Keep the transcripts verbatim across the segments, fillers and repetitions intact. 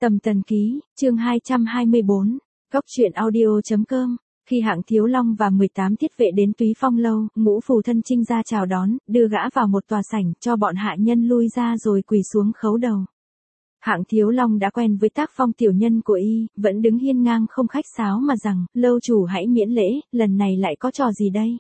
Tầm Tần Ký, chương hai trăm hai mươi bốn, Góc truyện audio.com. Khi Hạng Thiếu Long và mười tám thiết vệ đến Túy Phong lâu, Ngũ Phù thân trinh ra chào đón, đưa gã vào một tòa sảnh, cho bọn hạ nhân lui ra rồi quỳ xuống khấu đầu. Hạng Thiếu Long đã quen với tác phong tiểu nhân của y, vẫn đứng hiên ngang không khách sáo mà rằng, lâu chủ hãy miễn lễ, lần này lại có trò gì đây?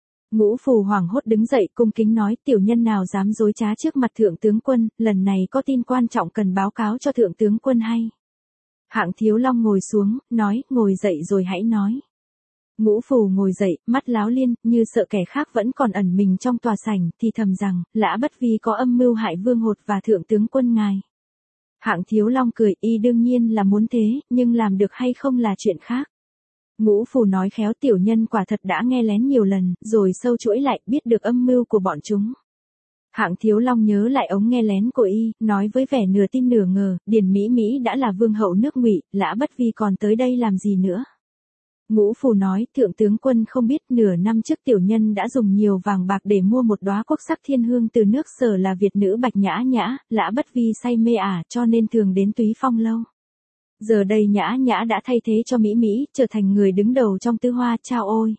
Ngũ Phù hoảng hốt đứng dậy cung kính nói, tiểu nhân nào dám dối trá trước mặt thượng tướng quân, lần này có tin quan trọng cần báo cáo cho thượng tướng quân hay. Hạng Thiếu Long ngồi xuống, nói, ngồi dậy rồi hãy nói. Ngũ Phù ngồi dậy, mắt láo liên, như sợ kẻ khác vẫn còn ẩn mình trong tòa sảnh, thì thầm rằng, Lã Bất Vi có âm mưu hại Vương Hột và thượng tướng quân ngài. Hạng Thiếu Long cười, y đương nhiên là muốn thế, nhưng làm được hay không là chuyện khác. Ngũ Phù nói khéo, tiểu nhân quả thật đã nghe lén nhiều lần, rồi sâu chuỗi lại, biết được âm mưu của bọn chúng. Hạng Thiếu Long nhớ lại ống nghe lén của y, nói với vẻ nửa tin nửa ngờ, Điền Mỹ Mỹ đã là vương hậu nước Ngụy, Lã Bất Vi còn tới đây làm gì nữa. Ngũ Phù nói, thượng tướng quân không biết, nửa năm trước tiểu nhân đã dùng nhiều vàng bạc để mua một đóa quốc sắc thiên hương từ nước Sở là Việt nữ Bạch Nhã Nhã, Lã Bất Vi say mê ả, cho nên thường đến Túy Phong lâu. Giờ đây Nhã Nhã đã thay thế cho Mỹ Mỹ, trở thành người đứng đầu trong tứ hoa, chao ôi.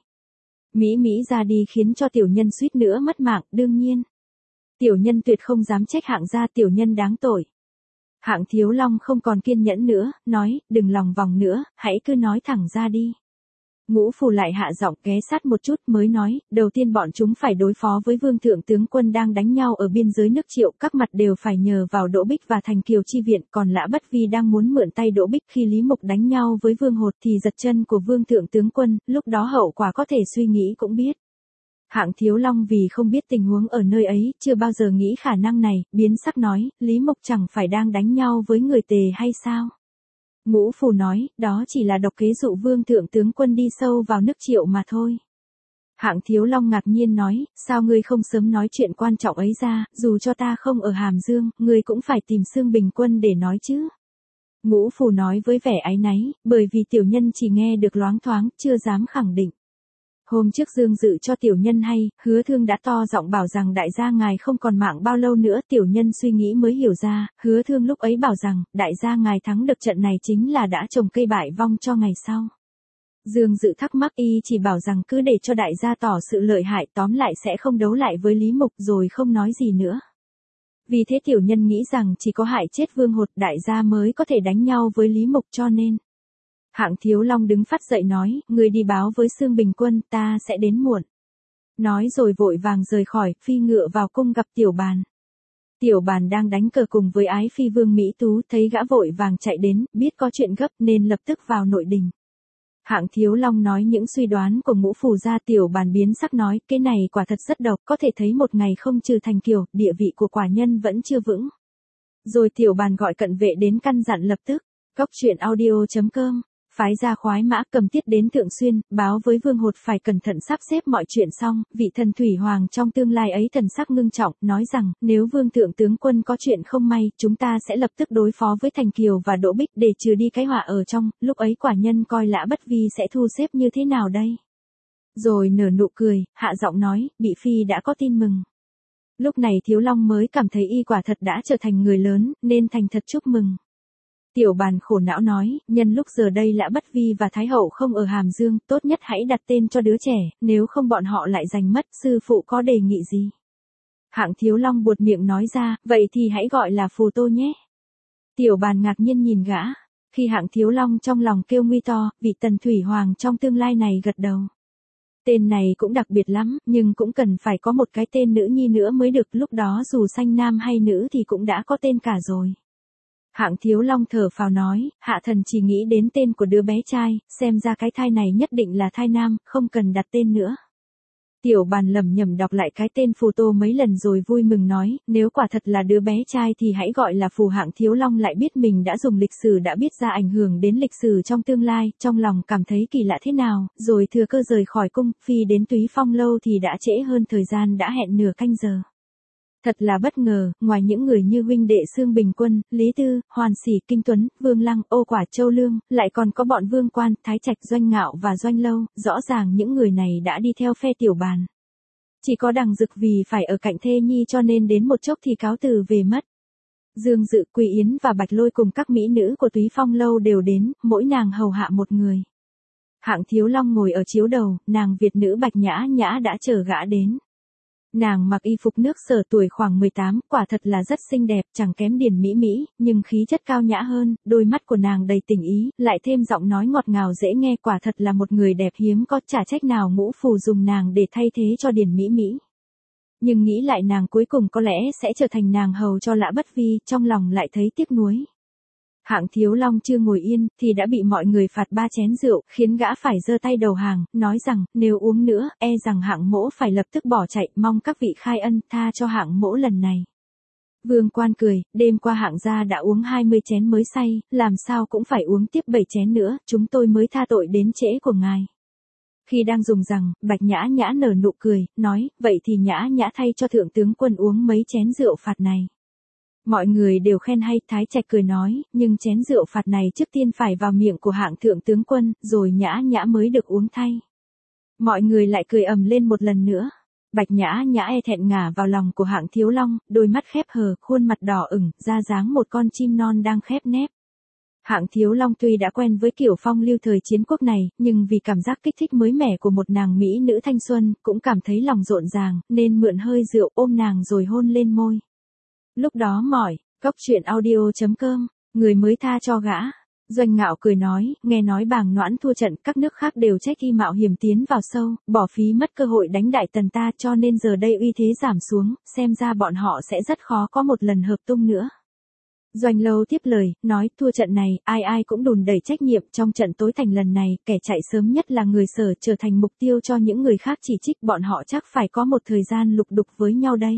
Mỹ Mỹ ra đi khiến cho tiểu nhân suýt nữa mất mạng, đương nhiên. Tiểu nhân tuyệt không dám trách Hạng gia, tiểu nhân đáng tội. Hạng Thiếu Long không còn kiên nhẫn nữa, nói, đừng lòng vòng nữa, hãy cứ nói thẳng ra đi. Ngũ Phù lại hạ giọng ghé sát một chút mới nói, đầu tiên bọn chúng phải đối phó với vương thượng tướng quân đang đánh nhau ở biên giới nước Triệu, các mặt đều phải nhờ vào Đỗ Bích và Thành Kiều chi viện, còn Lã Bất Vi đang muốn mượn tay Đỗ Bích khi Lý Mục đánh nhau với Vương Hột thì giật chân của vương thượng tướng quân, lúc đó hậu quả có thể suy nghĩ cũng biết. Hạng Thiếu Long vì không biết tình huống ở nơi ấy, chưa bao giờ nghĩ khả năng này, biến sắc nói, Lý Mục chẳng phải đang đánh nhau với người Tề hay sao? Ngũ Phù nói, đó chỉ là độc kế dụ vương thượng tướng quân đi sâu vào nước Triệu mà thôi. Hạng Thiếu Long ngạc nhiên nói, sao ngươi không sớm nói chuyện quan trọng ấy ra, dù cho ta không ở Hàm Dương, ngươi cũng phải tìm Xương Bình Quân để nói chứ. Ngũ Phù nói với vẻ áy náy, bởi vì tiểu nhân chỉ nghe được loáng thoáng, chưa dám khẳng định. Hôm trước Dương Dự cho tiểu nhân hay, Hứa Thương đã to giọng bảo rằng đại gia ngài không còn mạng bao lâu nữa, tiểu nhân suy nghĩ mới hiểu ra, Hứa Thương lúc ấy bảo rằng, đại gia ngài thắng được trận này chính là đã trồng cây bại vong cho ngày sau. Dương Dự thắc mắc, y chỉ bảo rằng cứ để cho đại gia tỏ sự lợi hại, tóm lại sẽ không đấu lại với Lý Mục, rồi không nói gì nữa. Vì thế tiểu nhân nghĩ rằng chỉ có hại chết Vương Hột đại gia mới có thể đánh nhau với Lý Mục, cho nên. Hạng Thiếu Long đứng phát dậy nói, người đi báo với Xương Bình Quân, ta sẽ đến muộn. Nói rồi vội vàng rời khỏi, phi ngựa vào cung gặp Tiểu Bàn. Tiểu Bàn đang đánh cờ cùng với ái phi Vương Mỹ Tú, thấy gã vội vàng chạy đến, biết có chuyện gấp nên lập tức vào nội đình. Hạng Thiếu Long nói những suy đoán của Ngũ Phù ra, Tiểu Bàn biến sắc nói, cái này quả thật rất độc, có thể thấy một ngày không trừ Thành Kiều, địa vị của quả nhân vẫn chưa vững. Rồi Tiểu Bàn gọi cận vệ đến căn dặn lập tức, Góc truyện audio.com. Phái ra khoái mã cầm tiết đến Thượng Xuyên, báo với Vương Hột phải cẩn thận sắp xếp mọi chuyện xong, vị thần Thủy Hoàng trong tương lai ấy thần sắc ngưng trọng, nói rằng, nếu Vương thượng tướng quân có chuyện không may, chúng ta sẽ lập tức đối phó với Thành Kiều và Đỗ Bích để trừ đi cái họa ở trong, lúc ấy quả nhân coi Lã Bất Vi sẽ thu xếp như thế nào đây? Rồi nở nụ cười, hạ giọng nói, bị phi đã có tin mừng. Lúc này Thiếu Long mới cảm thấy y quả thật đã trở thành người lớn, nên thành thật chúc mừng. Tiểu Bàn khổ não nói, nhân lúc giờ đây Lã Bất Vi và Thái Hậu không ở Hàm Dương, tốt nhất hãy đặt tên cho đứa trẻ, nếu không bọn họ lại giành mất, sư phụ có đề nghị gì? Hạng Thiếu Long buột miệng nói ra, vậy thì hãy gọi là Phù Tô nhé. Tiểu Bàn ngạc nhiên nhìn gã, khi Hạng Thiếu Long trong lòng kêu nguy to, vị tần Thủy Hoàng trong tương lai này gật đầu. Tên này cũng đặc biệt lắm, nhưng cũng cần phải có một cái tên nữ nhi nữa mới được, lúc đó dù sanh nam hay nữ thì cũng đã có tên cả rồi. Hạng Thiếu Long thở phào nói, hạ thần chỉ nghĩ đến tên của đứa bé trai, xem ra cái thai này nhất định là thai nam, không cần đặt tên nữa. Tiểu Bàn lẩm nhẩm đọc lại cái tên Phù Tô mấy lần rồi vui mừng nói, nếu quả thật là đứa bé trai thì hãy gọi là Phù. Hạng Thiếu Long lại biết mình đã dùng lịch sử đã biết ra ảnh hưởng đến lịch sử trong tương lai, trong lòng cảm thấy kỳ lạ thế nào, rồi thừa cơ rời khỏi cung, phi đến Túy Phong lâu thì đã trễ hơn thời gian đã hẹn nửa canh giờ. Thật là bất ngờ, ngoài những người như huynh đệ Xương Bình Quân, Lý Tư, Hoàn Sỉ, Kinh Tuấn, Vương Lăng, Ô Quả, Châu Lương, lại còn có bọn Vương Quan, Thái Trạch, Doanh Ngạo và Doanh Lâu, rõ ràng những người này đã đi theo phe Tiểu Bàn. Chỉ có Đằng Dực vì phải ở cạnh thê nhi cho nên đến một chốc thì cáo từ về mất. Dương Dự, Quý Yến và Bạch Lôi cùng các mỹ nữ của Túy Phong lâu đều đến, mỗi nàng hầu hạ một người. Hạng Thiếu Long ngồi ở chiếu đầu, nàng Việt nữ Bạch Nhã Nhã đã chờ gã đến. Nàng mặc y phục nước Sở, tuổi khoảng mười tám, quả thật là rất xinh đẹp, chẳng kém Điền Mỹ Mỹ, nhưng khí chất cao nhã hơn, đôi mắt của nàng đầy tình ý, lại thêm giọng nói ngọt ngào dễ nghe, quả thật là một người đẹp hiếm có, chả trách nào Ngũ Phù dùng nàng để thay thế cho Điền Mỹ Mỹ. Nhưng nghĩ lại nàng cuối cùng có lẽ sẽ trở thành nàng hầu cho Lã Bất Vi, trong lòng lại thấy tiếc nuối. Hạng Thiếu Long chưa ngồi yên, thì đã bị mọi người phạt ba chén rượu, khiến gã phải giơ tay đầu hàng, nói rằng, nếu uống nữa, e rằng Hạng mỗ phải lập tức bỏ chạy, mong các vị khai ân, tha cho Hạng mỗ lần này. Vương Quan cười, đêm qua Hạng gia đã uống hai mươi chén mới say, làm sao cũng phải uống tiếp bảy chén nữa, chúng tôi mới tha tội đến trễ của ngài. Khi đang dùng rằng, Bạch Nhã Nhã nở nụ cười, nói, vậy thì Nhã Nhã thay cho thượng tướng quân uống mấy chén rượu phạt này. Mọi người đều khen hay, Thái Trạch cười nói, nhưng chén rượu phạt này trước tiên phải vào miệng của Hạng thượng tướng quân, rồi Nhã Nhã mới được uống thay. Mọi người lại cười ầm lên một lần nữa. Bạch Nhã Nhã e thẹn ngả vào lòng của Hạng Thiếu Long, đôi mắt khép hờ, khuôn mặt đỏ ửng, ra dáng một con chim non đang khép nép. Hạng Thiếu Long tuy đã quen với kiểu phong lưu thời chiến quốc này, nhưng vì cảm giác kích thích mới mẻ của một nàng mỹ nữ thanh xuân, cũng cảm thấy lòng rộn ràng, nên mượn hơi rượu ôm nàng rồi hôn lên môi. Lúc đó mỏi, Cóc truyện audio chấm com, người mới tha cho gã. Doanh Ngạo cười nói, nghe nói Bàng Noãn thua trận, các nước khác đều trách y mạo hiểm tiến vào sâu, bỏ phí mất cơ hội đánh Đại Tần ta, cho nên giờ đây uy thế giảm xuống, xem ra bọn họ sẽ rất khó có một lần hợp tung nữa. Doanh Lâu tiếp lời, nói, thua trận này, ai ai cũng đùn đẩy trách nhiệm, trong trận tối thành lần này, kẻ chạy sớm nhất là người Sở, trở thành mục tiêu cho những người khác chỉ trích, bọn họ chắc phải có một thời gian lục đục với nhau đây.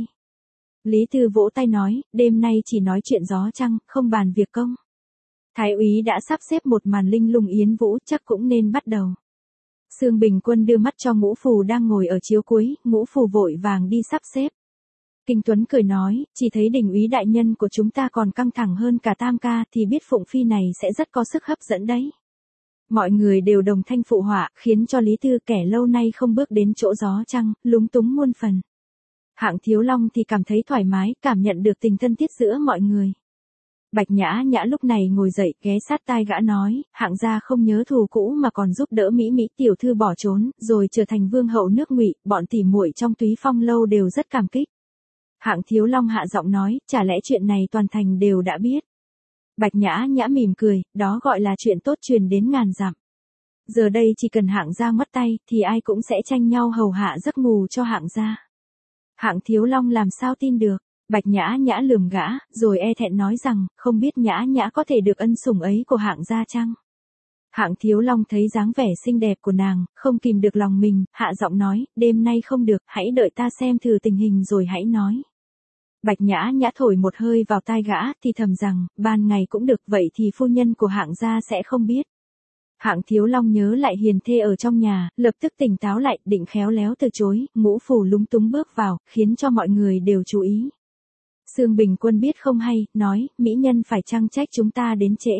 Lý Tư vỗ tay nói, đêm nay chỉ nói chuyện gió trăng, không bàn việc công. Thái úy đã sắp xếp một màn linh lung yến vũ, chắc cũng nên bắt đầu. Sương Bình Quân đưa mắt cho Ngũ Phù đang ngồi ở chiếu cuối, Ngũ Phù vội vàng đi sắp xếp. Kinh Tuấn cười nói, chỉ thấy đình úy đại nhân của chúng ta còn căng thẳng hơn cả Tam ca, thì biết Phụng Phi này sẽ rất có sức hấp dẫn đấy. Mọi người đều đồng thanh phụ họa, khiến cho Lý Tư kẻ lâu nay không bước đến chỗ gió trăng, lúng túng muôn phần. Hạng Thiếu Long thì cảm thấy thoải mái, cảm nhận được tình thân thiết giữa mọi người. Bạch Nhã Nhã lúc này ngồi dậy, ghé sát tai gã nói, Hạng gia không nhớ thù cũ mà còn giúp đỡ Mỹ Mỹ tiểu thư bỏ trốn, rồi trở thành vương hậu nước Ngụy, bọn tỉ muội trong Túy Phong lâu đều rất cảm kích. Hạng Thiếu Long hạ giọng nói, chả lẽ chuyện này toàn thành đều đã biết. Bạch Nhã Nhã mỉm cười, đó gọi là chuyện tốt truyền đến ngàn dặm. Giờ đây chỉ cần Hạng gia ngoắt tay, thì ai cũng sẽ tranh nhau hầu hạ giấc ngủ cho Hạng gia. Hạng Thiếu Long làm sao tin được, Bạch Nhã Nhã lườm gã, rồi e thẹn nói rằng, không biết Nhã Nhã có thể được ân sủng ấy của Hạng gia chăng? Hạng Thiếu Long thấy dáng vẻ xinh đẹp của nàng, không kìm được lòng mình, hạ giọng nói, đêm nay không được, hãy đợi ta xem thử tình hình rồi hãy nói. Bạch Nhã Nhã thổi một hơi vào tai gã, thì thầm rằng, ban ngày cũng được, vậy thì phu nhân của Hạng gia sẽ không biết. Hạng Thiếu Long nhớ lại hiền thê ở trong nhà, lập tức tỉnh táo lại, định khéo léo từ chối, Ngũ Phù lúng túng bước vào, khiến cho mọi người đều chú ý. Sương Bình Quân biết không hay, nói, mỹ nhân phải chăng trách chúng ta đến trễ.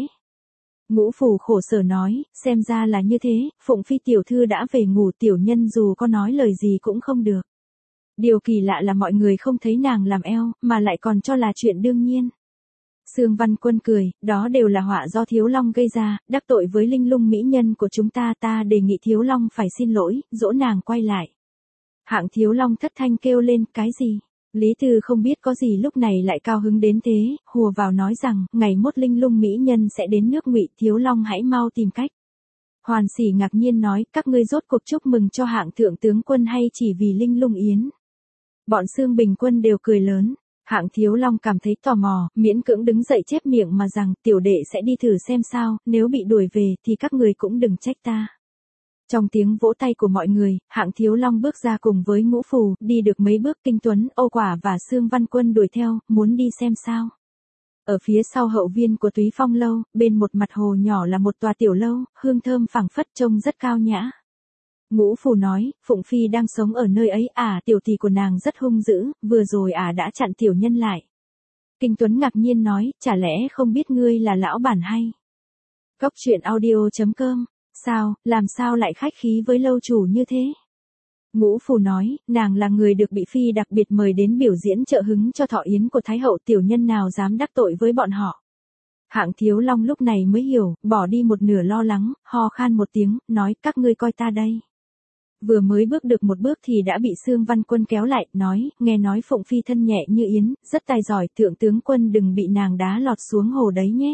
Ngũ Phù khổ sở nói, xem ra là như thế, Phụng Phi tiểu thư đã về ngủ, tiểu nhân dù có nói lời gì cũng không được. Điều kỳ lạ là mọi người không thấy nàng làm eo, mà lại còn cho là chuyện đương nhiên. Sương Văn Quân cười, đó đều là họa do Thiếu Long gây ra, đắc tội với linh lung mỹ nhân của chúng ta, ta đề nghị Thiếu Long phải xin lỗi, dỗ nàng quay lại. Hạng Thiếu Long thất thanh kêu lên, cái gì? Lý Tư không biết có gì lúc này lại cao hứng đến thế, hùa vào nói rằng, ngày mốt linh lung mỹ nhân sẽ đến nước Ngụy, Thiếu Long hãy mau tìm cách. Hoàn Sỉ ngạc nhiên nói, các ngươi rốt cuộc chúc mừng cho Hạng thượng tướng quân hay chỉ vì linh lung yến? Bọn Sương Bình Quân đều cười lớn. Hạng Thiếu Long cảm thấy tò mò, miễn cưỡng đứng dậy chép miệng mà rằng, tiểu đệ sẽ đi thử xem sao, nếu bị đuổi về thì các người cũng đừng trách ta. Trong tiếng vỗ tay của mọi người, Hạng Thiếu Long bước ra cùng với Ngũ Phù, đi được mấy bước, Kinh Tuấn, Âu Quả và Sương Văn Quân đuổi theo, muốn đi xem sao. Ở phía sau hậu viên của Túy Phong lâu, bên một mặt hồ nhỏ là một tòa tiểu lâu, hương thơm phảng phất trông rất cao nhã. Ngũ Phù nói, Phụng Phi đang sống ở nơi ấy, à, tiểu tỷ của nàng rất hung dữ, vừa rồi à đã chặn tiểu nhân lại. Kinh Tuấn ngạc nhiên nói, chả lẽ không biết ngươi là lão bản hay? Cóc truyện audio chấm com, sao, làm sao lại khách khí với lâu chủ như thế? Ngũ Phù nói, nàng là người được bị phi đặc biệt mời đến biểu diễn trợ hứng cho thọ yến của Thái hậu, tiểu nhân nào dám đắc tội với bọn họ. Hạng Thiếu Long lúc này mới hiểu, bỏ đi một nửa lo lắng, ho khan một tiếng, nói các ngươi coi ta đây. Vừa mới bước được một bước thì đã bị Xương Văn Quân kéo lại, nói, nghe nói Phụng Phi thân nhẹ như yến, rất tài giỏi, thượng tướng quân đừng bị nàng đá lọt xuống hồ đấy nhé.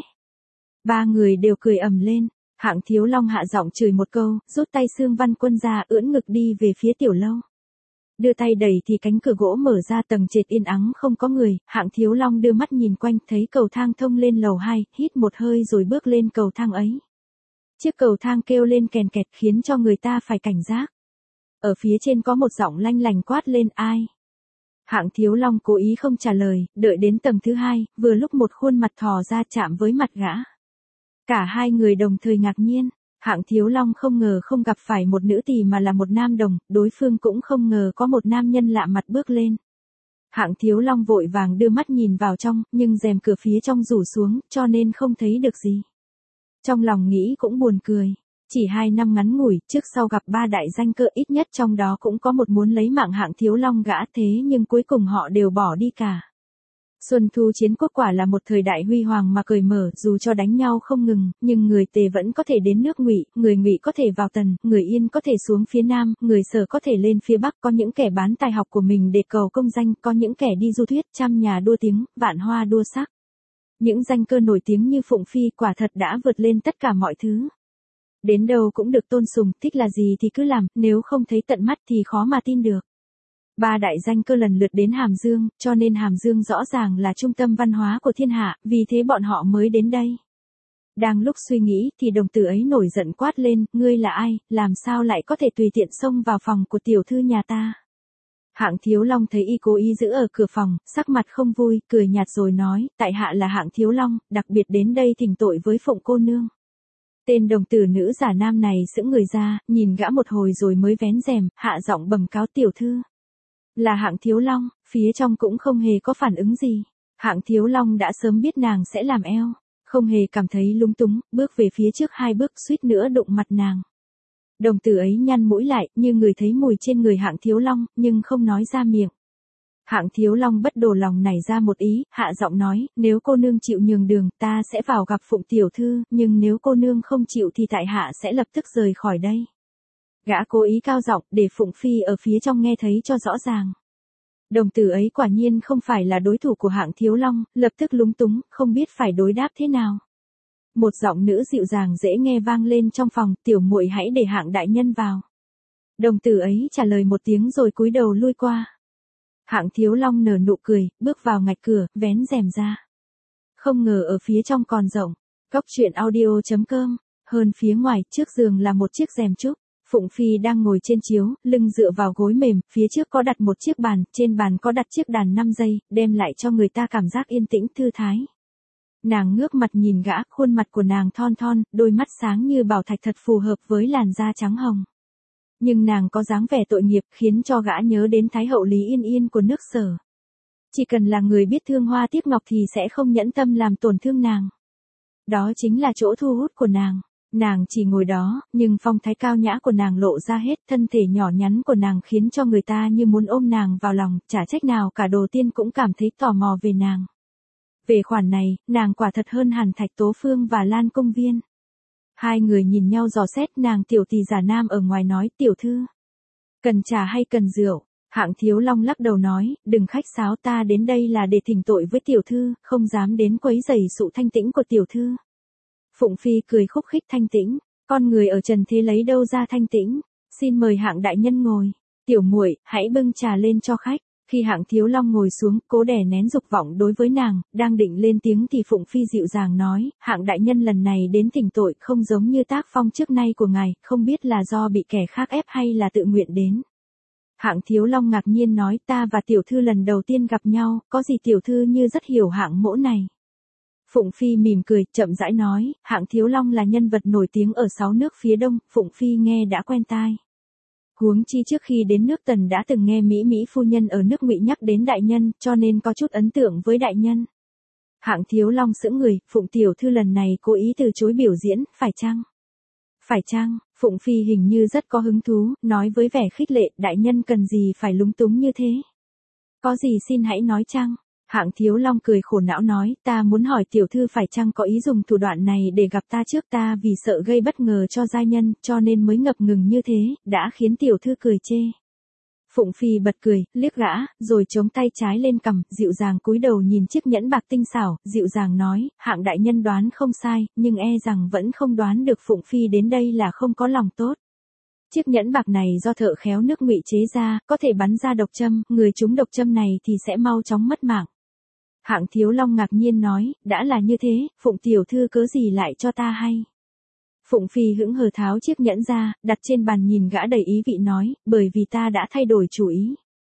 Ba người đều cười ầm lên, Hạng Thiếu Long hạ giọng chửi một câu, rút tay Xương Văn Quân ra, ưỡn ngực đi về phía tiểu lâu. Đưa tay đẩy thì cánh cửa gỗ mở ra, tầng trệt yên ắng không có người, Hạng Thiếu Long đưa mắt nhìn quanh, thấy cầu thang thông lên lầu hai, hít một hơi rồi bước lên cầu thang ấy. Chiếc cầu thang kêu lên kèn kẹt khiến cho người ta phải cảnh giác. Ở phía trên có một giọng lanh lành quát lên, ai? Hạng Thiếu Long cố ý không trả lời, đợi đến tầng thứ hai, vừa lúc một khuôn mặt thò ra chạm với mặt gã. Cả hai người đồng thời ngạc nhiên, Hạng Thiếu Long không ngờ không gặp phải một nữ tỳ mà là một nam đồng, đối phương cũng không ngờ có một nam nhân lạ mặt bước lên. Hạng Thiếu Long vội vàng đưa mắt nhìn vào trong, nhưng rèm cửa phía trong rủ xuống, cho nên không thấy được gì. Trong lòng nghĩ cũng buồn cười. Chỉ hai năm ngắn ngủi, trước sau gặp ba đại danh cơ, ít nhất trong đó cũng có một muốn lấy mạng Hạng Thiếu Long gã, thế nhưng cuối cùng họ đều bỏ đi cả. Xuân thu chiến quốc quả là một thời đại huy hoàng mà cởi mở, dù cho đánh nhau không ngừng, nhưng người Tề vẫn có thể đến nước Ngụy, người Ngụy có thể vào Tần, người Yên có thể xuống phía Nam, người Sở có thể lên phía Bắc, có những kẻ bán tài học của mình để cầu công danh, có những kẻ đi du thuyết, trăm nhà đua tiếng, vạn hoa đua sắc. Những danh cơ nổi tiếng như Phụng Phi quả thật đã vượt lên tất cả mọi thứ. Đến đâu cũng được tôn sùng, thích là gì thì cứ làm, nếu không thấy tận mắt thì khó mà tin được. Ba đại danh cơ lần lượt đến Hàm Dương, cho nên Hàm Dương rõ ràng là trung tâm văn hóa của thiên hạ, vì thế bọn họ mới đến đây. Đang lúc suy nghĩ thì đồng tử ấy nổi giận quát lên, ngươi là ai, làm sao lại có thể tùy tiện xông vào phòng của tiểu thư nhà ta. Hạng Thiếu Long thấy y cố ý giữ ở cửa phòng, sắc mặt không vui, cười nhạt rồi nói, tại hạ là Hạng Thiếu Long, đặc biệt đến đây thỉnh tội với Phụng cô nương. Tên đồng tử nữ giả nam này sững người ra, nhìn gã một hồi rồi mới vén rèm, hạ giọng bẩm cáo tiểu thư. Là Hạng Thiếu Long, phía trong cũng không hề có phản ứng gì. Hạng Thiếu Long đã sớm biết nàng sẽ làm eo, không hề cảm thấy lúng túng, bước về phía trước hai bước suýt nữa đụng mặt nàng. Đồng tử ấy nhăn mũi lại, như người thấy mùi trên người Hạng Thiếu Long, nhưng không nói ra miệng. Hạng Thiếu Long bất đổ lòng nảy ra một ý, hạ giọng nói, nếu cô nương chịu nhường đường, ta sẽ vào gặp Phụng tiểu thư, nhưng nếu cô nương không chịu thì tại hạ sẽ lập tức rời khỏi đây. Gã cố ý cao giọng, để Phụng Phi ở phía trong nghe thấy cho rõ ràng. Đồng tử ấy quả nhiên không phải là đối thủ của Hạng Thiếu Long, lập tức lúng túng, không biết phải đối đáp thế nào. Một giọng nữ dịu dàng dễ nghe vang lên trong phòng, tiểu muội hãy để Hạng đại nhân vào. Đồng tử ấy trả lời một tiếng rồi cúi đầu lui qua. Hạng Thiếu Long nở nụ cười, bước vào ngạch cửa, vén rèm ra. Không ngờ ở phía trong còn rộng. Cóc truyện audio chấm com. Hơn phía ngoài, trước giường là một chiếc rèm trúc. Phụng Phi đang ngồi trên chiếu, lưng dựa vào gối mềm, phía trước có đặt một chiếc bàn, trên bàn có đặt chiếc đàn năm giây, đem lại cho người ta cảm giác yên tĩnh thư thái. Nàng ngước mặt nhìn gã, khuôn mặt của nàng thon thon, đôi mắt sáng như bảo thạch thật phù hợp với làn da trắng hồng. Nhưng nàng có dáng vẻ tội nghiệp, khiến cho gã nhớ đến Thái hậu Lý Yên Yên của nước Sở. Chỉ cần là người biết thương hoa tiếc ngọc thì sẽ không nhẫn tâm làm tổn thương nàng. Đó chính là chỗ thu hút của nàng. Nàng chỉ ngồi đó, nhưng phong thái cao nhã của nàng lộ ra hết, thân thể nhỏ nhắn của nàng khiến cho người ta như muốn ôm nàng vào lòng, chả trách nào cả Đồ Tiên cũng cảm thấy tò mò về nàng. Về khoản này, nàng quả thật hơn hẳn Thạch Tố Phương và Lan Công Viên. Hai người nhìn nhau dò xét, nàng tiểu tỳ giả nam ở ngoài nói, tiểu thư, cần trà hay cần rượu? Hạng Thiếu Long lắc đầu nói, đừng khách sáo, ta đến đây là để thỉnh tội với tiểu thư, không dám đến quấy rầy sự thanh tĩnh của tiểu thư. Phụng Phi cười khúc khích, thanh tĩnh, con người ở trần thế lấy đâu ra thanh tĩnh, xin mời Hạng đại nhân ngồi, tiểu muội hãy bưng trà lên cho khách. Khi Hạng Thiếu Long ngồi xuống, cố đè nén dục vọng đối với nàng, đang định lên tiếng thì Phụng Phi dịu dàng nói, Hạng đại nhân lần này đến thỉnh tội không giống như tác phong trước nay của ngài, không biết là do bị kẻ khác ép hay là tự nguyện đến. Hạng Thiếu Long ngạc nhiên nói, ta và tiểu thư lần đầu tiên gặp nhau, có gì tiểu thư như rất hiểu Hạng mỗ này. Phụng Phi mỉm cười, chậm rãi nói, Hạng Thiếu Long là nhân vật nổi tiếng ở sáu nước phía đông, Phụng Phi nghe đã quen tai. Huống chi trước khi đến nước Tần đã từng nghe Mỹ Mỹ phu nhân ở nước Ngụy nhắc đến đại nhân, cho nên có chút ấn tượng với đại nhân. Hạng Thiếu Long sững người, Phụng tiểu thư lần này cố ý từ chối biểu diễn, phải chăng? Phải chăng? Phụng Phi hình như rất có hứng thú, nói với vẻ khích lệ, đại nhân cần gì phải lúng túng như thế. Có gì xin hãy nói chăng? Hạng Thiếu Long cười khổ não nói, ta muốn hỏi tiểu thư phải chăng có ý dùng thủ đoạn này để gặp ta trước, ta vì sợ gây bất ngờ cho giai nhân, cho nên mới ngập ngừng như thế, đã khiến tiểu thư cười chê. Phụng Phi bật cười, liếc gã, rồi chống tay trái lên cằm, dịu dàng cúi đầu nhìn chiếc nhẫn bạc tinh xảo, dịu dàng nói, Hạng đại nhân đoán không sai, nhưng e rằng vẫn không đoán được Phụng Phi đến đây là không có lòng tốt. Chiếc nhẫn bạc này do thợ khéo nước Ngụy chế ra, có thể bắn ra độc châm, người trúng độc châm này thì sẽ mau chóng mất mạng. Hạng Thiếu Long ngạc nhiên nói, đã là như thế, Phụng tiểu thư cớ gì lại cho ta hay. Phụng Phi hững hờ tháo chiếc nhẫn ra, đặt trên bàn nhìn gã đầy ý vị nói, bởi vì ta đã thay đổi chủ ý.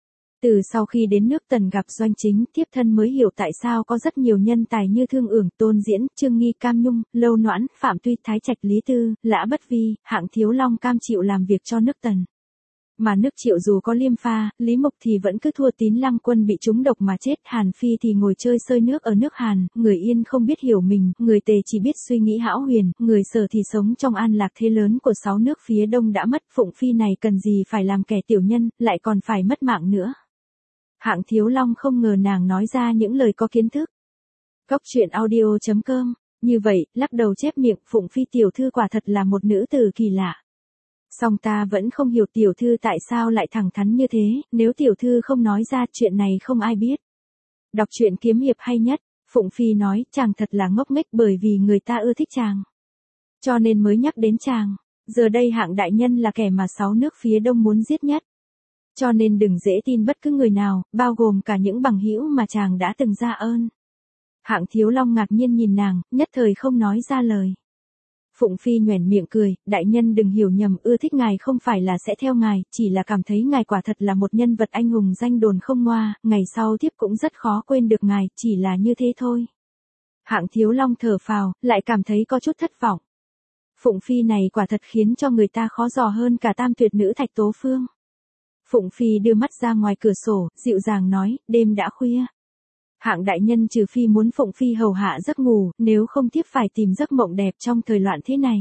Từ sau khi đến nước Tần gặp Doanh Chính, thiếp thân mới hiểu tại sao có rất nhiều nhân tài như Thương Ưởng, Tôn Diễn, Trương Nghi, Cam Nhung, Lâu Noãn, Phạm Tuy, Thái Trạch, Lý Tư, Lã Bất Vi, Hạng Thiếu Long cam chịu làm việc cho nước Tần. Mà nước Triệu dù có Liêm Pha, Lý Mục thì vẫn cứ thua Tín Lăng Quân bị trúng độc mà chết, Hàn Phi thì ngồi chơi sơi nước ở nước Hàn, người Yên không biết hiểu mình, người Tề chỉ biết suy nghĩ hão huyền, người Sở thì sống trong an lạc thế lớn của sáu nước phía đông đã mất, Phụng Phi này cần gì phải làm kẻ tiểu nhân, lại còn phải mất mạng nữa. Hạng Thiếu Long không ngờ nàng nói ra những lời có kiến thức. Góc truyện audio chấm com, như vậy, lắc đầu chép miệng, Phụng Phi tiểu thư quả thật là một nữ tử kỳ lạ. Song ta vẫn không hiểu tiểu thư tại sao lại thẳng thắn như thế, nếu tiểu thư không nói ra chuyện này không ai biết. Đọc truyện kiếm hiệp hay nhất, Phụng Phi nói, chàng thật là ngốc nghếch bởi vì người ta ưa thích chàng. Cho nên mới nhắc đến chàng, giờ đây Hạng đại nhân là kẻ mà sáu nước phía đông muốn giết nhất. Cho nên đừng dễ tin bất cứ người nào, bao gồm cả những bằng hữu mà chàng đã từng ra ơn. Hạng Thiếu Long ngạc nhiên nhìn nàng, nhất thời không nói ra lời. Phụng Phi nhoẻn miệng cười, đại nhân đừng hiểu nhầm, ưa thích ngài không phải là sẽ theo ngài, chỉ là cảm thấy ngài quả thật là một nhân vật anh hùng danh đồn không ngoa, ngày sau thiếp cũng rất khó quên được ngài, chỉ là như thế thôi. Hạng Thiếu Long thở phào, lại cảm thấy có chút thất vọng. Phụng Phi này quả thật khiến cho người ta khó dò hơn cả tam tuyệt nữ Thạch Tố Phương. Phụng Phi đưa mắt ra ngoài cửa sổ, dịu dàng nói, đêm đã khuya. Hạng đại nhân trừ phi muốn Phụng Phi hầu hạ giấc ngủ, nếu không thiếp phải tìm giấc mộng đẹp trong thời loạn thế này.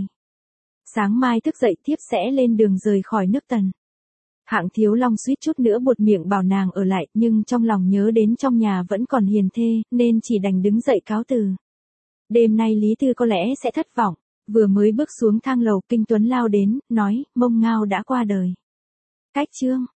Sáng mai thức dậy thiếp sẽ lên đường rời khỏi nước Tần. Hạng Thiếu Long suýt chút nữa buột miệng bảo nàng ở lại, nhưng trong lòng nhớ đến trong nhà vẫn còn hiền thê, nên chỉ đành đứng dậy cáo từ. Đêm nay Lý Tư có lẽ sẽ thất vọng, vừa mới bước xuống thang lầu, Kinh Tuấn lao đến, nói, Mông Ngao đã qua đời. Cách chương